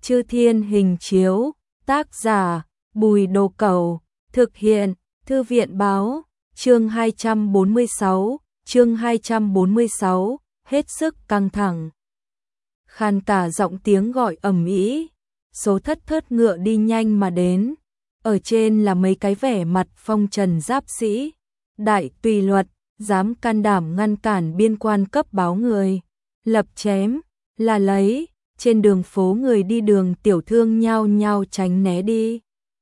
Chư Thiên Hình Chiếu, tác giả Bùi Đồ Cẩu, thực hiện Thư viện Báo, chương 246, hết sức căng thẳng. Khan cả giọng tiếng gọi ầm ĩ, số thất ngựa đi nhanh mà đến, ở trên là mấy cái vẻ mặt phong trần giáp sĩ, đại tùy luật, dám can đảm ngăn cản biên quan cấp báo người, lập chém, là lấy, trên đường phố người đi đường tiểu thương nhao nhao tránh né đi.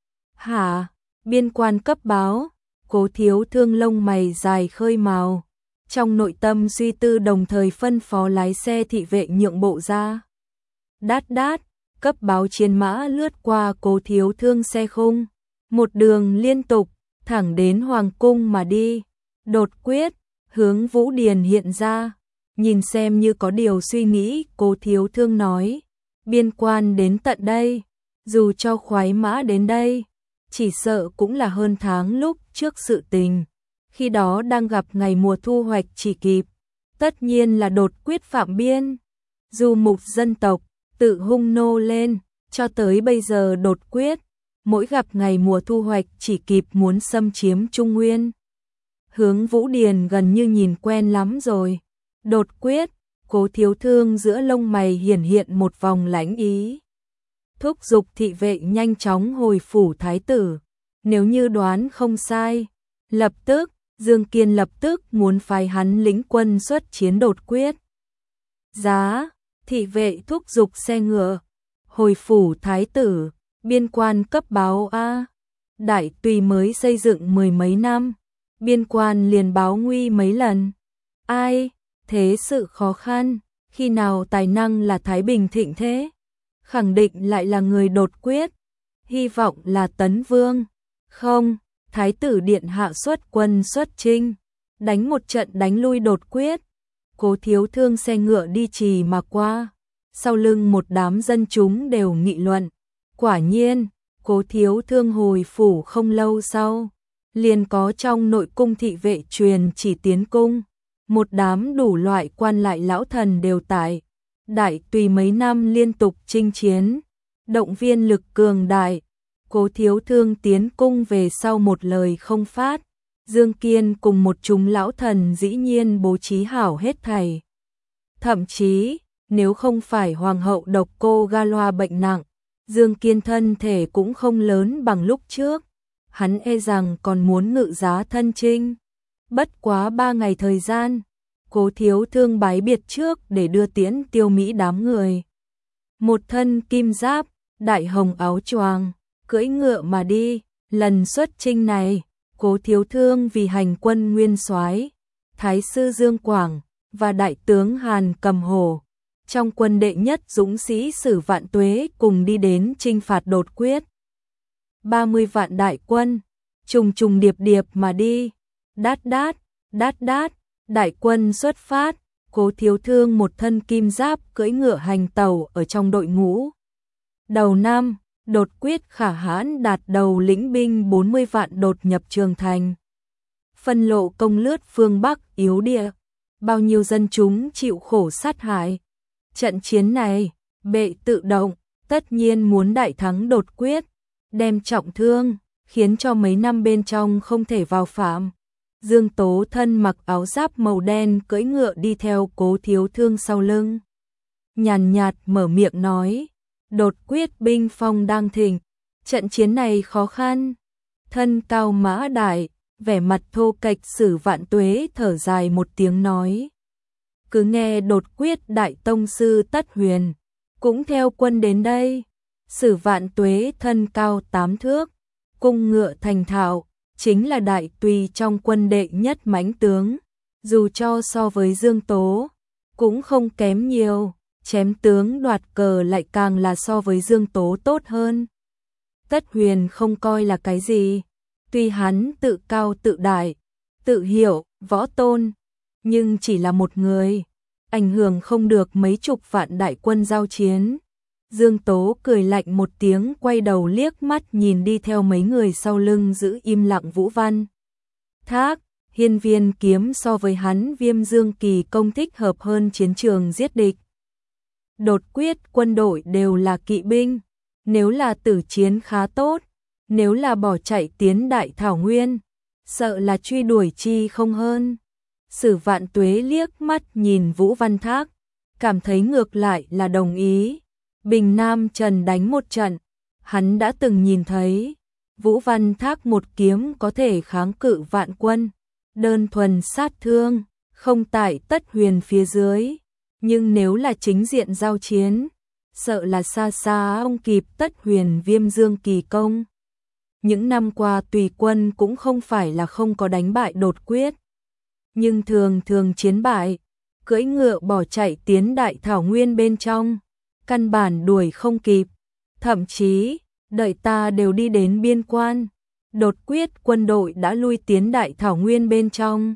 Hả, biên quan cấp báo, Cố Thiếu Thương lông mày dài khơi màu, trong nội tâm suy tư đồng thời phân phó lái xe thị vệ nhượng bộ ra. Đát, cấp báo chiến mã lướt qua Cố Thiếu Thương xe khung, một đường liên tục, thẳng đến Hoàng cung mà đi. Đột quyết, Hướng Vũ Điền hiện ra, nhìn xem như có điều suy nghĩ, Cố Thiếu Thương nói, biên quan đến tận đây, dù cho khoái mã đến đây, chỉ sợ cũng là hơn tháng lúc trước sự tình, khi đó đang gặp ngày mùa thu hoạch chỉ kịp, tất nhiên là đột quyết phạm biên, dù mục dân tộc, tự hung nô lên, cho tới bây giờ đột quyết, mỗi gặp ngày mùa thu hoạch chỉ kịp muốn xâm chiếm Trung Nguyên. Hướng Vũ Điền gần như nhìn quen lắm rồi, đột quyết, Cố Thiếu Thương giữa lông mày hiển hiện một vòng lãnh ý. Thúc giục thị vệ nhanh chóng hồi phủ thái tử, nếu như đoán không sai, lập tức, Dương Kiên lập tức muốn phái hắn lĩnh quân xuất chiến đột quyết. Giá, thị vệ thúc giục xe ngựa, hồi phủ thái tử, biên quan cấp báo a, đại tùy mới xây dựng mười mấy năm, biên quan liền báo nguy mấy lần. Ai, thế sự khó khăn, khi nào tài năng là Thái Bình thịnh thế? Khẳng định lại là người đột quyết, hy vọng là Tấn Vương. Không, Thái tử điện hạ xuất quân xuất chinh, đánh một trận đánh lui đột quyết. Cố Thiếu Thương xe ngựa đi trì mà qua, sau lưng một đám dân chúng đều nghị luận. Quả nhiên, Cố Thiếu Thương hồi phủ không lâu sau, liền có trong nội cung thị vệ truyền chỉ tiến cung, một đám đủ loại quan lại lão thần đều tại. Đại tùy mấy năm liên tục chinh chiến, động viên lực cường đại, Cố Thiếu Thương tiến cung về sau một lời không phát, Dương Kiên cùng một chúng lão thần dĩ nhiên bố trí hảo hết thảy. Thậm chí, nếu không phải hoàng hậu độc cô Galoa bệnh nặng, Dương Kiên thân thể cũng không lớn bằng lúc trước, hắn e rằng còn muốn ngự giá thân chinh. Bất quá 3 ngày thời gian, Cố Thiếu Thương bái biệt trước để đưa tiễn Tiêu Mỹ đám người. Một thân kim giáp, đại hồng áo choàng, cưỡi ngựa mà đi, lần xuất chinh này, Cố Thiếu Thương vì hành quân nguyên soái, Thái sư Dương Quảng và đại tướng Hàn Cầm Hổ, trong quân đệ nhất dũng sĩ Sử Vạn Tuế cùng đi đến chinh phạt đột quyết. 30 vạn đại quân, trùng điệp mà đi, đát, đại quân xuất phát, Cố Thiếu Thương một thân kim giáp cưỡi ngựa hành tàu ở trong đội ngũ. Đầu năm, đột quyết khả hãn đạt đầu lĩnh binh 40 vạn đột nhập Trường Thành. Phân lộ công lướt phương Bắc yếu địa, bao nhiêu dân chúng chịu khổ sát hại. Trận chiến này, bệ tự động, tất nhiên muốn đại thắng đột quyết, đem trọng thương, khiến cho mấy năm bên trong không thể vào phạm. Dương Tố thân mặc áo giáp màu đen cưỡi ngựa đi theo Cố Thiếu Thương sau lưng. Nhàn nhạt mở miệng nói, đột quyết binh phong đang thịnh, trận chiến này khó khăn. Thân cao mã đại, vẻ mặt thô kệch Sử Vạn Tuế thở dài một tiếng nói. Cứ nghe đột quyết đại tông sư Tất Huyền, cũng theo quân đến đây. Sử Vạn Tuế thân cao 8 thước, cung ngựa thành thạo, chính là đại tùy trong quân đệ nhất mãnh tướng, dù cho so với Dương Tố, cũng không kém nhiều, chém tướng đoạt cờ lại càng là so với Dương Tố tốt hơn. Tất Huyền không coi là cái gì, tuy hắn tự cao tự đại, tự hiểu, võ tôn, nhưng chỉ là một người, ảnh hưởng không được mấy chục vạn đại quân giao chiến. Dương Tố cười lạnh một tiếng quay đầu liếc mắt nhìn đi theo mấy người sau lưng giữ im lặng Vũ Văn Thác, hiên viên kiếm so với hắn Viêm Dương Kỳ công thích hợp hơn chiến trường giết địch. đột quyết quân đội đều là kỵ binh, nếu là tử chiến khá tốt, nếu là bỏ chạy tiến đại thảo nguyên, sợ là truy đuổi chi không hơn. Sử Vạn Tuế liếc mắt nhìn Vũ Văn Thác, cảm thấy ngược lại là đồng ý. Bình Nam Trần đánh một trận, hắn đã từng nhìn thấy, Vũ Văn Thác một kiếm có thể kháng cự vạn quân, đơn thuần sát thương, không tại Tất Huyền phía dưới, nhưng nếu là chính diện giao chiến, sợ là xa xa không kịp Tất Huyền Viêm Dương kỳ công. Những năm qua Tùy quân cũng không phải là không có đánh bại đột quyết, nhưng thường thường chiến bại, cưỡi ngựa bỏ chạy tiến đại thảo nguyên bên trong, căn bản đuổi không kịp, thậm chí, đợi ta đều đi đến biên quan, đột quyết quân đội đã lui tiến đại thảo nguyên bên trong.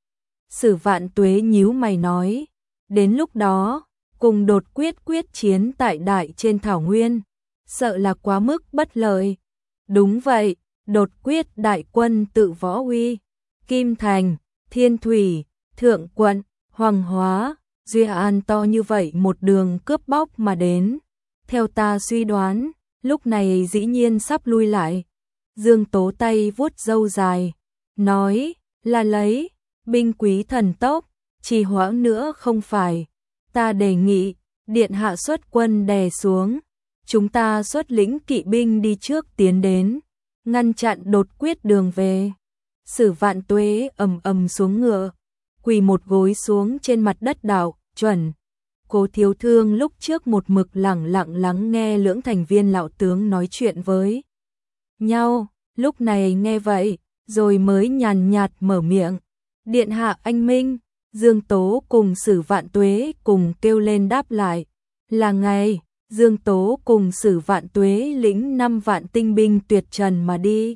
Sử Vạn Tuế nhíu mày nói, đến lúc đó, cùng đột quyết quyết chiến tại đại trên thảo nguyên, sợ là quá mức bất lợi. Đúng vậy, đột quyết đại quân tự võ uy, Kim Thành, Thiên Thủy, Thượng Quận, Hoàng Hóa, Duy An to như vậy một đường cướp bóc mà đến. Theo ta suy đoán, lúc này dĩ nhiên sắp lui lại. Dương Tố tay vuốt râu dài, nói là lấy binh quý thần tốc, trì hoãn nữa không phải. Ta đề nghị, điện hạ xuất quân đè xuống, chúng ta xuất lĩnh kỵ binh đi trước tiến đến, ngăn chặn đột quyết đường về. Sử Vạn Tuế ầm xuống ngựa, quỳ một gối xuống trên mặt đất đạo, chuẩn. Cố Thiếu Thương lúc trước một mực lẳng lặng lắng nghe lưỡng thành viên lão tướng nói chuyện với nhau, lúc này nghe vậy, rồi mới nhàn nhạt mở miệng. Điện hạ anh minh, Dương Tố cùng Sử Vạn Tuế cùng kêu lên đáp lại. Là ngày, Dương Tố cùng Sử Vạn Tuế lĩnh 5 vạn tinh binh tuyệt trần mà đi.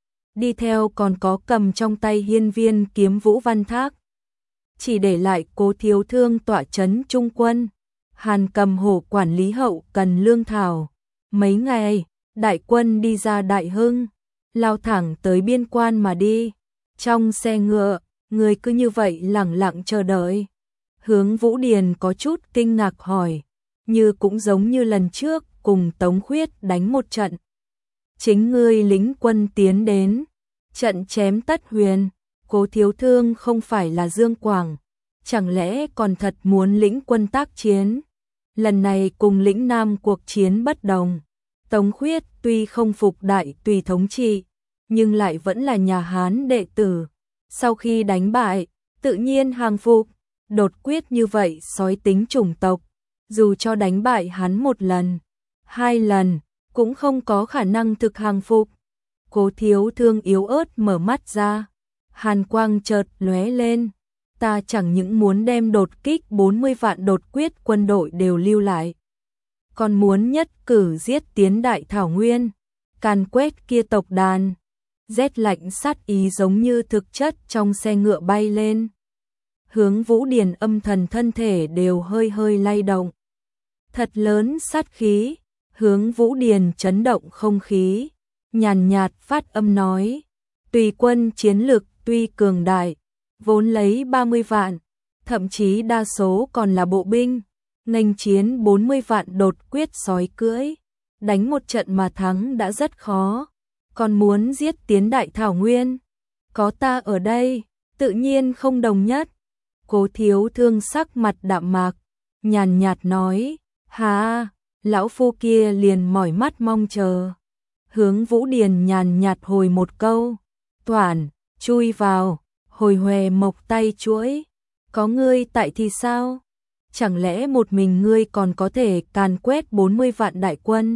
Đi theo còn có cầm trong tay hiên viên kiếm Vũ Văn Thác. Chỉ để lại Cố Thiếu Thương tọa trấn trung quân. Hàn Cầm Hổ quản lý hậu cần lương thảo. Mấy ngày, đại quân đi ra Đại Hưng, lao thẳng tới biên quan mà đi. Trong xe ngựa, người cứ như vậy lẳng lặng chờ đợi. Hướng Vũ Điền có chút kinh ngạc hỏi, như cũng giống như lần trước cùng Tống Khuyết đánh một trận. Chính ngươi lính quân tiến đến, trận chém Tất Huyền, Cố Thiếu Thương không phải là Dương Quảng, chẳng lẽ còn thật muốn lĩnh quân tác chiến? Lần này cùng lĩnh Nam cuộc chiến bất đồng, Tống Khuyết tuy không phục đại tùy thống trị, nhưng lại vẫn là nhà Hán đệ tử. Sau khi đánh bại, tự nhiên hàng phục, đột quyết như vậy sói tính chủng tộc, dù cho đánh bại hắn một lần, 2 lần, cũng không có khả năng thực hàng phục. Cố Thiếu Thương yếu ớt mở mắt ra, hàn quang chợt lóe lên, ta chẳng những muốn đem đột kích 40 vạn đột quyết quân đội đều lưu lại, còn muốn nhất cử giết tiến đại thảo nguyên, càn quét kia tộc đàn. Rét lạnh sát ý giống như thực chất trong xe ngựa bay lên. Hướng Vũ Điền âm thần thân thể đều hơi hơi lay động. Thật lớn sát khí, Hướng Vũ Điền chấn động không khí, nhàn nhạt phát âm nói, tùy quân chiến lực tuy cường đại, vốn lấy 30 vạn, thậm chí đa số còn là bộ binh, nghênh chiến 40 vạn đột quyết sói cưỡi, đánh một trận mà thắng đã rất khó. Còn muốn giết tiến đại thảo nguyên, có ta ở đây, tự nhiên không đồng nhất. Cố Thiếu Thương sắc mặt đạm mạc, nhàn nhạt nói, hà, lão phu kia liền mỏi mắt mong chờ. Hướng Vũ Điền nhàn nhạt hồi một câu, toản, chui vào, hồi hòe mộc tay chuỗi, có ngươi tại thì sao? Chẳng lẽ một mình ngươi còn có thể càn quét 40 vạn đại quân?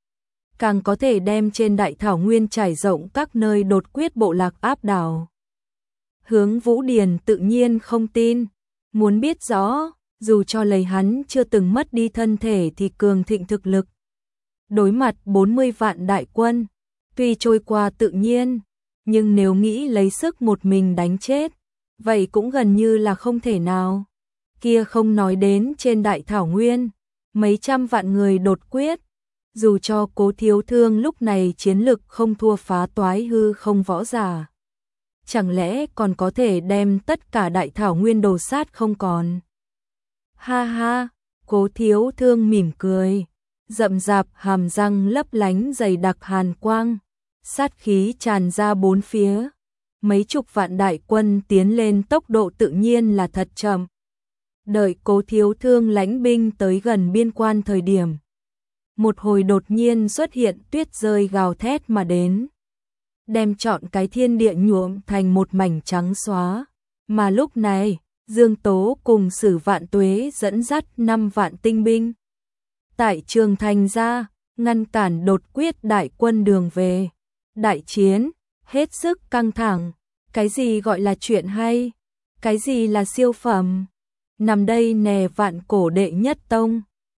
Càng có thể đem trên đại thảo nguyên trải rộng các nơi đột quyết bộ lạc áp đảo. Hướng Vũ Điền tự nhiên không tin, muốn biết rõ, dù cho lấy hắn chưa từng mất đi thân thể thì cường thịnh thực lực. Đối mặt 40 vạn đại quân, tuy trôi qua tự nhiên, nhưng nếu nghĩ lấy sức một mình đánh chết, vậy cũng gần như là không thể nào. Kia không nói đến trên đại thảo nguyên, mấy trăm vạn người đột quyết, dù cho Cố Thiếu Thương lúc này chiến lực không thua phá toái hư không võ giả, chẳng lẽ còn có thể đem tất cả đại thảo nguyên đồ sát không còn? Ha ha, Cố Thiếu Thương mỉm cười, rậm rạp hàm răng lấp lánh dày đặc hàn quang, sát khí tràn ra bốn phía. Mấy chục vạn đại quân tiến lên tốc độ tự nhiên là thật chậm. Đợi Cố Thiếu Thương lãnh binh tới gần biên quan thời điểm, một hồi đột nhiên xuất hiện tuyết rơi gào thét mà đến, đem trọn cái thiên địa nhuộm thành một mảnh trắng xóa. Mà lúc này, Dương Tố cùng Sử Vạn Tuế dẫn dắt 5 vạn tinh binh tại Trường Thành ra, ngăn cản đột quyết đại quân đường về. Đại chiến hết sức căng thẳng. Cái gì gọi là chuyện hay? Cái gì là siêu phẩm? Nằm đây nè, vạn cổ đệ nhất tông.